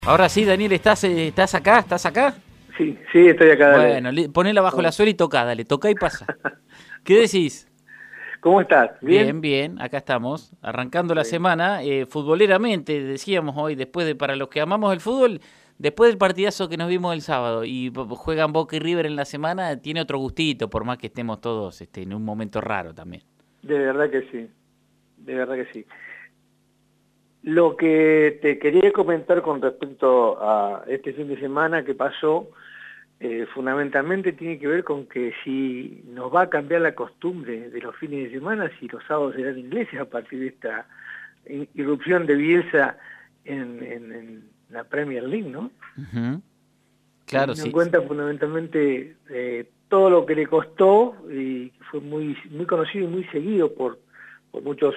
Ahora sí, Daniel, ¿estás acá? ¿Estás acá? Sí, sí, estoy acá, dale. Bueno, ponela bajo la suela y toca, dale, toca y pasa. ¿Qué decís? ¿Cómo estás? ¿Bien? Bien, bien, acá estamos, arrancando la Bueno, semana, futboleramente, decíamos hoy, para los que amamos el fútbol, después del partidazo que nos vimos el sábado y juegan Boca y River en la semana, tiene otro gustito, por más que estemos todos en un momento raro también. de verdad que sí, de verdad que sí. Lo que te quería comentar con respecto a este fin de semana que pasó, fundamentalmente tiene que ver con que si nos va a cambiar la costumbre de los fines de semana, si los sábados serán ingleses a partir de esta irrupción de Bielsa en la Premier League, ¿no? Ujú. Claro, Teniendo en sí. cuenta fundamentalmente todo lo que le costó y fue muy muy conocido y muy seguido por muchos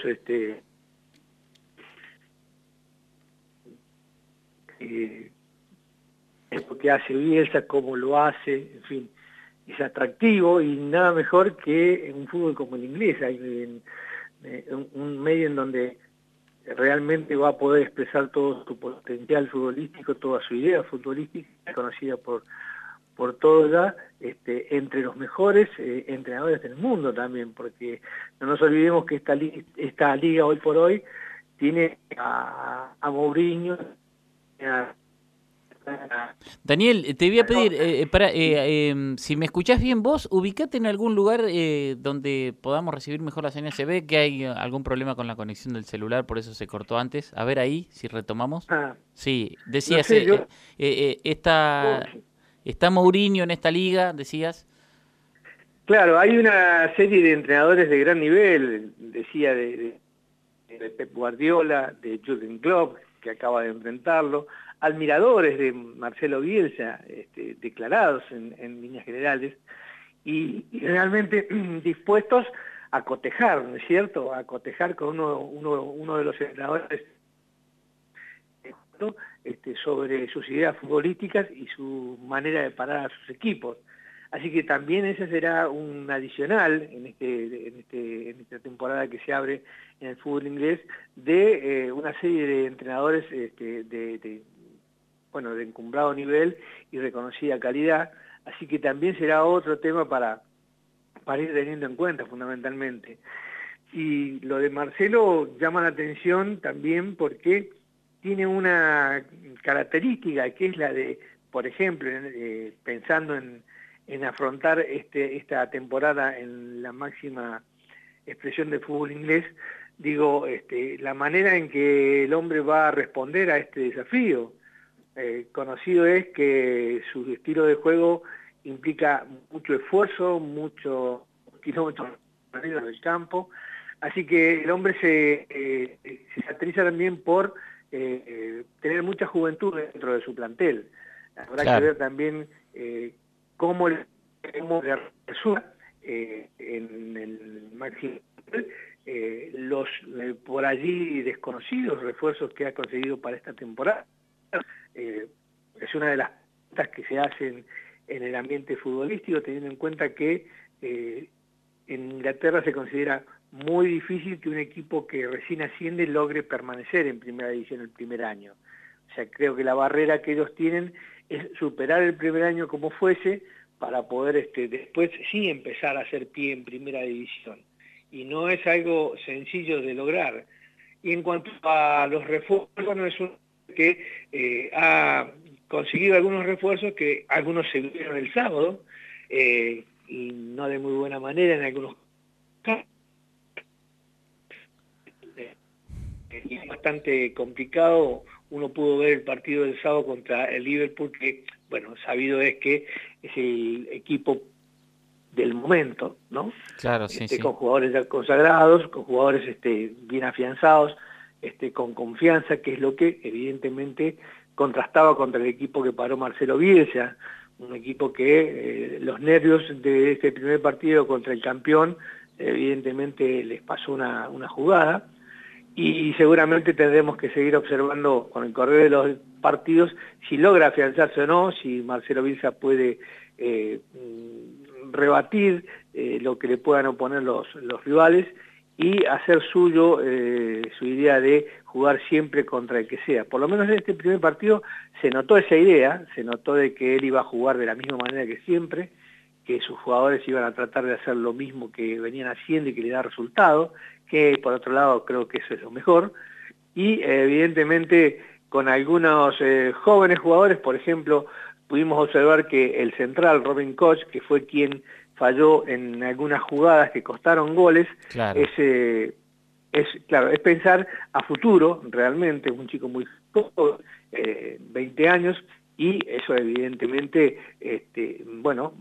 eh, lo que hace Bielsa, cómo lo hace, en fin, es atractivo y nada mejor que en un fútbol como el inglés, hay un medio en donde realmente va a poder expresar todo su potencial futbolístico, toda su idea futbolística, conocida por todo ya, entre los mejores entrenadores del mundo también, porque no nos olvidemos que esta liga hoy por hoy tiene a Mourinho, a- Daniel, te voy a pedir, sí. si me escuchás bien vos, ubicate en algún lugar donde podamos recibir mejor la señal. Se ve que hay algún problema con la conexión del celular, por eso se cortó antes. A ver ahí, si retomamos. Ah, Sí, no decías, sé, está, está Mourinho en esta liga, decías. claro, hay una serie de entrenadores de gran nivel, decía de Pep Guardiola, de Jürgen Klopp, que acaba de enfrentarlo, admiradores de Marcelo Bielsa, declarados en líneas generales, y realmente dispuestos a cotejar, ¿no es cierto?, a cotejar con uno de los entrenadores, ¿no?, sobre sus ideas futbolísticas y su manera de parar a sus equipos. Así que también ese será un adicional en esta temporada que se abre en el fútbol inglés de una serie de entrenadores bueno, de encumbrado nivel y reconocida calidad. Así que también será otro tema para ir teniendo en cuenta fundamentalmente. Y lo de Marcelo llama la atención también porque tiene una característica que es la de, por ejemplo, pensando en afrontar esta temporada en la máxima expresión del fútbol inglés, digo, la manera en que el hombre va a responder a este desafío. Conocido es que su estilo de juego implica mucho esfuerzo, mucho kilómetros arriba del campo, así que el hombre se caracteriza también por tener mucha juventud dentro de su plantel. Habrá que Claro. ver también cómo le resulta en el máximo nivel, los por allí desconocidos refuerzos que ha conseguido para esta temporada. Es una de las preguntas que se hacen en el ambiente futbolístico, teniendo en cuenta que en Inglaterra se considera muy difícil que un equipo que recién asciende logre permanecer en primera división el primer año. O sea, creo que la barrera que ellos tienen es superar el primer año como fuese para poder después sí empezar a hacer pie en primera división. Y no es algo sencillo de lograr. Y en cuanto a los refuerzos, bueno, es un que ha conseguido algunos refuerzos que algunos se vieron el sábado, y no de muy buena manera en algunos casos, y es bastante complicado. Uno pudo ver el partido del sábado contra el Liverpool, que, bueno, sabido es que es el equipo del momento, ¿no? Claro, sí, sí. Con jugadores ya consagrados, con jugadores bien afianzados, con confianza, que es lo que evidentemente contrastaba contra el equipo que paró Marcelo Bielsa, un equipo que los nervios de este primer partido contra el campeón evidentemente les pasó una jugada, y seguramente tendremos que seguir observando con el correr de los partidos si logra afianzarse o no, si Marcelo Bielsa puede rebatir lo que le puedan oponer los rivales, y hacer suyo su idea de jugar siempre contra el que sea. Por lo menos en este primer partido se notó esa idea, se notó de que él iba a jugar de la misma manera que siempre, que sus jugadores iban a tratar de hacer lo mismo que venían haciendo y que le da resultado, que por otro lado creo que eso es lo mejor, y evidentemente con algunos jóvenes jugadores, por ejemplo, pudimos observar que el central Robin Koch, que fue quien falló en algunas jugadas que costaron goles, Claro. claro, es pensar a futuro, realmente, es un chico muy joven, 20 años, y eso evidentemente, bueno,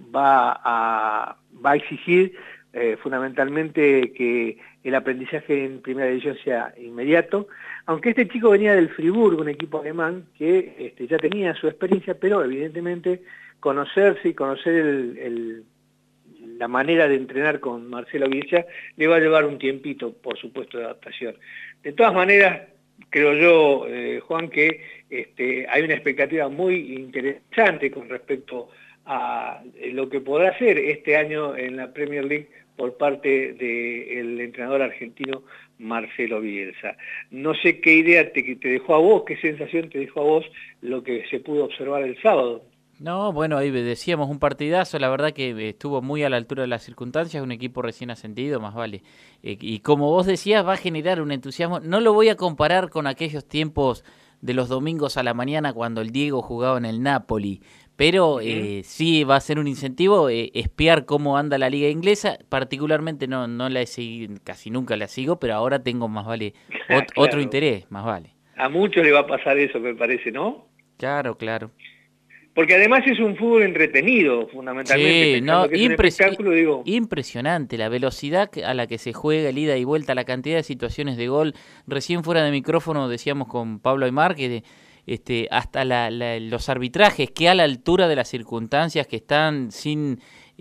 va a exigir fundamentalmente que el aprendizaje en primera división sea inmediato, aunque este chico venía del Friburgo, un equipo alemán que ya tenía su experiencia, pero evidentemente conocerse y conocer la manera de entrenar con Marcelo Bielsa le va a llevar un tiempito, por supuesto, de adaptación. De todas maneras, creo yo, Juan, que hay una expectativa muy interesante con respecto a lo que podrá hacer este año en la Premier League por parte del entrenador argentino Marcelo Bielsa. No sé qué idea te dejó a vos, qué sensación te dejó a vos lo que se pudo observar el sábado. No, bueno, ahí decíamos un partidazo, la verdad que estuvo muy a la altura de las circunstancias, un equipo recién ascendido, más vale. Y como vos decías, va a generar un entusiasmo. No lo voy a comparar con aquellos tiempos de los domingos a la mañana cuando el Diego jugaba en el Napoli, pero sí va a ser un incentivo espiar cómo anda la liga inglesa. Particularmente no la he seguido, casi nunca la sigo, pero ahora tengo más vale Claro. otro interés, más vale. A muchos le va a pasar eso, me parece, ¿no? Claro, claro. Porque además es un fútbol entretenido, fundamentalmente, Sí, pensando no, que es un espectáculo, digo. impresionante la velocidad a la que se juega, el ida y vuelta, la cantidad de situaciones de gol. Recién fuera de micrófono decíamos con Pablo Aymar que hasta los arbitrajes, que a la altura de las circunstancias, que están sin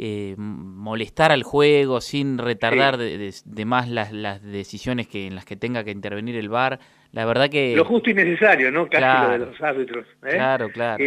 molestar al juego, sin retardar de más las decisiones en las que tenga que intervenir el VAR. La verdad que... Lo justo y necesario, ¿no? Casi Claro, lo de los árbitros. claro.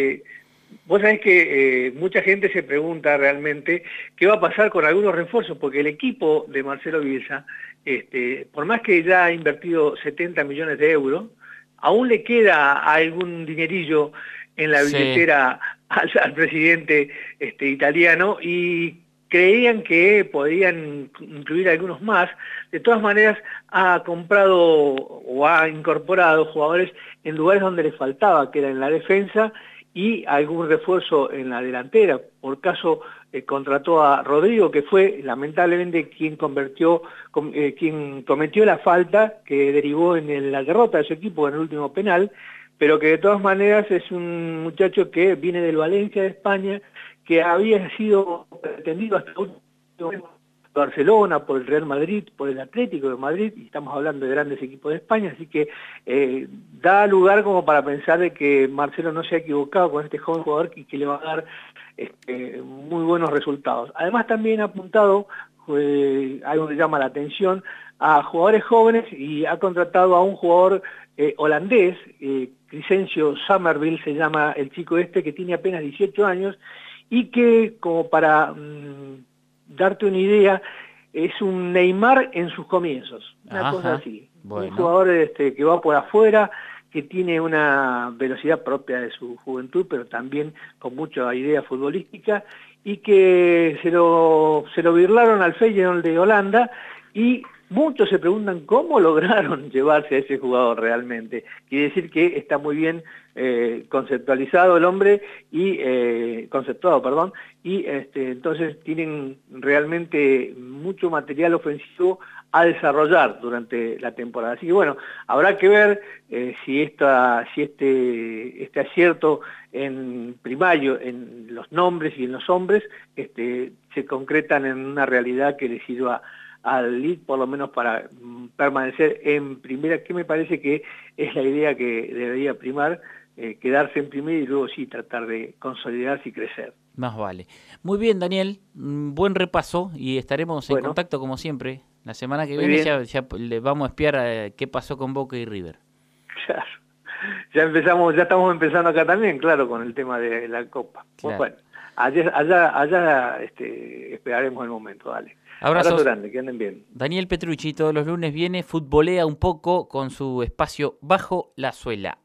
Vos sabés que mucha gente se pregunta realmente qué va a pasar con algunos refuerzos, porque el equipo de Marcelo Bielsa, por más que ya ha invertido 70 millones de euros, aún le queda algún dinerillo en la billetera al presidente italiano y creían que podían incluir algunos más. De todas maneras, ha comprado o ha incorporado jugadores en lugares donde les faltaba, que era en la defensa, y algún refuerzo en la delantera. Por caso contrató a Rodrigo, que fue lamentablemente quien cometió la falta que derivó en la derrota de su equipo en el último penal, pero que de todas maneras es un muchacho que viene del Valencia de España, que había sido pretendido hasta el último momento por Barcelona, por el Real Madrid, por el Atlético de Madrid, y estamos hablando de grandes equipos de España, así que da lugar como para pensar de que Marcelo no se ha equivocado con este joven jugador que le va a dar muy buenos resultados. Además también ha apuntado, algo que llama la atención, a jugadores jóvenes y ha contratado a un jugador holandés, Crescencio Summerville se llama el chico que tiene apenas 18 años y que, como para darte una idea, es un Neymar en sus comienzos, una cosa así. Bueno. Un jugador que va por afuera, que tiene una velocidad propia de su juventud, pero también con mucha idea futbolística, y que se lo birlaron al Feyenoord de Holanda, y muchos se preguntan cómo lograron llevarse a ese jugador realmente. Quiere decir que está muy bien conceptualizado el hombre, y entonces tienen realmente mucho material ofensivo a desarrollar durante la temporada. Así que bueno, habrá que ver si este acierto en primario, en los nombres y en los hombres, se concretan en una realidad que les sirva al Leeds, por lo menos para permanecer en primera, que me parece que es la idea que debería primar, quedarse en primera y luego sí tratar de consolidarse y crecer. Más vale. Muy bien, Daniel, buen repaso y estaremos en contacto como siempre. La semana que viene ya le vamos a espiar qué pasó con Boca y River. Claro. Ya estamos empezando acá también, claro, con el tema de la Copa. Claro. Bueno, allá esperaremos el momento, dale. Abrazo grande, que anden bien. Daniel Petrucci todos los lunes viene, futbolea un poco con su espacio Bajo la Suela.